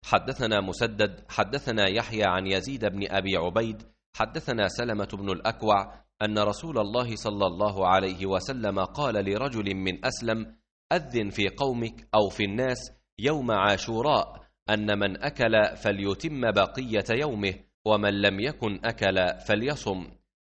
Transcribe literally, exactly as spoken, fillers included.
حدثنا مسدد حدثنا يحيى عن يزيد بن أبي عبيد حدثنا سلمة بن الأكوع أن رسول الله صلى الله عليه وسلم قال لرجل من أسلم: أذن في قومك أو في الناس يوم عاشوراء أن من أكل فليتم بقية يومه، ومن لم يكن أكل فليصم.